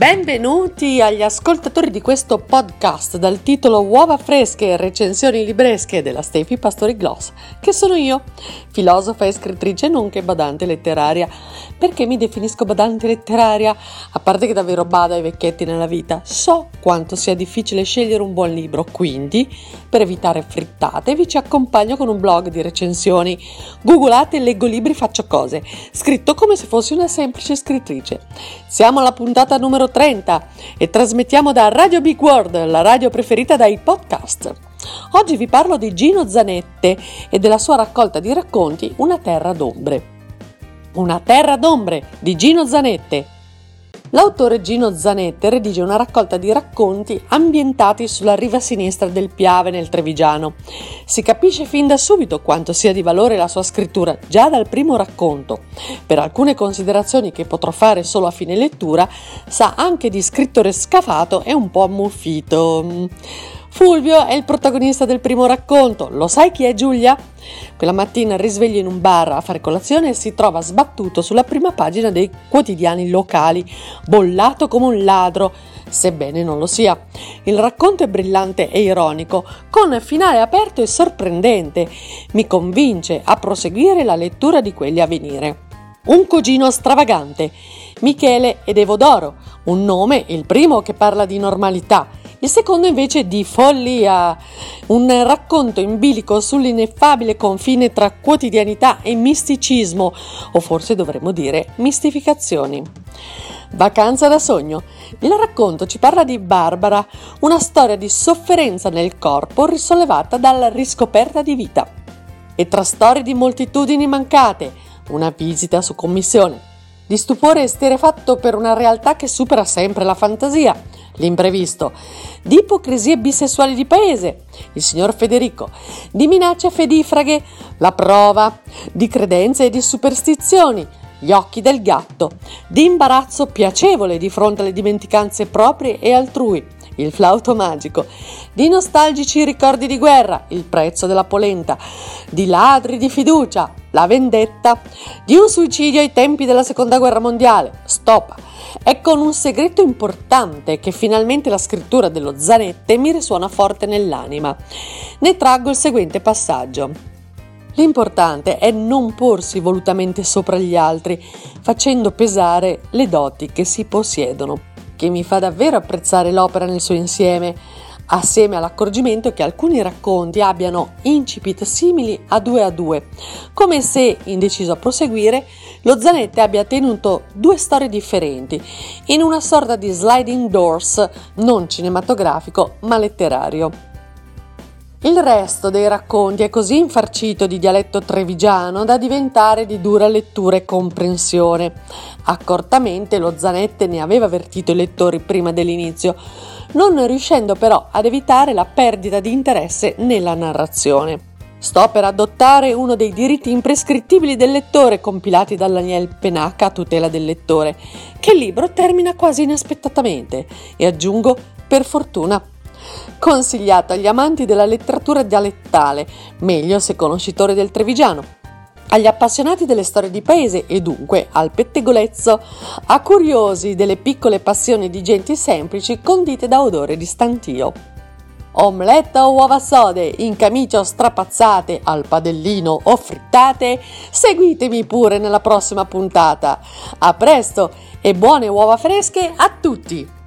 Benvenuti agli ascoltatori di questo podcast dal titolo Uova fresche e recensioni libresche della Stefi Pastori Gloss, che sono io, filosofa e scrittrice nonché badante letteraria. Perché mi definisco badante letteraria? A parte che davvero bado ai vecchietti nella vita, so quanto sia difficile scegliere un buon libro, quindi per evitare frittate vi ci accompagno con un blog di recensioni. Googolate, leggo libri, faccio cose, scritto come se fossi una semplice scrittrice. Siamo alla puntata numero 30 e trasmettiamo da Radio Big World, la radio preferita dai podcast. Oggi vi parlo di Gino Zanette e della sua raccolta di racconti Una terra d'ombre. Una terra d'ombre di Gino Zanette. L'autore Gino Zanette redige una raccolta di racconti ambientati sulla riva sinistra del Piave nel Trevigiano. Si capisce fin da subito quanto sia di valore la sua scrittura già dal primo racconto. Per alcune considerazioni che potrò fare solo a fine lettura, sa anche di scrittore scafato e un po' ammuffito. Fulvio è il protagonista del primo racconto. Lo sai chi è Giulia? Quella mattina risveglio in un bar a fare colazione e si trova sbattuto sulla prima pagina dei quotidiani locali, bollato come un ladro, sebbene non lo sia. Il racconto è brillante e ironico, con finale aperto e sorprendente. Mi convince a proseguire la lettura di quelli a venire. Un cugino stravagante, Michele ed Evodoro, un nome, il primo che parla di normalità, il secondo invece di follia, un racconto in bilico sull'ineffabile confine tra quotidianità e misticismo, o forse dovremmo dire mistificazioni. Vacanza da sogno. Il racconto ci parla di Barbara, una storia di sofferenza nel corpo risollevata dalla riscoperta di vita. E tra storie di moltitudini mancate, una visita su commissione, di stupore esterrefatto per una realtà che supera sempre la fantasia, l'imprevisto, di ipocrisie bisessuali di paese, il signor Federico, di minacce fedifraghe, la prova, di credenze e di superstizioni, gli occhi del gatto, di imbarazzo piacevole di fronte alle dimenticanze proprie e altrui, il flauto magico, di nostalgici ricordi di guerra, il prezzo della polenta, di ladri di fiducia, la vendetta, di un suicidio ai tempi della seconda guerra mondiale, stop. È con un segreto importante che finalmente la scrittura dello Zanette mi risuona forte nell'anima. Ne traggo il seguente passaggio. L'importante è non porsi volutamente sopra gli altri, facendo pesare le doti che si possiedono, che mi fa davvero apprezzare l'opera nel suo insieme, assieme all'accorgimento che alcuni racconti abbiano incipit simili a due, come se, indeciso a proseguire, lo Zanette abbia tenuto due storie differenti, in una sorta di sliding doors non cinematografico ma letterario. Il resto dei racconti è così infarcito di dialetto trevigiano da diventare di dura lettura e comprensione. Accortamente lo Zanette ne aveva avvertito i lettori prima dell'inizio, non riuscendo però ad evitare la perdita di interesse nella narrazione. Sto per adottare uno dei diritti imprescrittibili del lettore compilati dall'Aniel Penacca a tutela del lettore, che il libro termina quasi inaspettatamente e aggiungo per fortuna. Consigliato agli amanti della letteratura dialettale, meglio se conoscitori del trevigiano, agli appassionati delle storie di paese e dunque al pettegolezzo, a curiosi delle piccole passioni di genti semplici condite da odore di stantio. Omeletta o uova sode, in camicia o strapazzate, al padellino o frittate, seguitemi pure nella prossima puntata. A presto e buone uova fresche a tutti!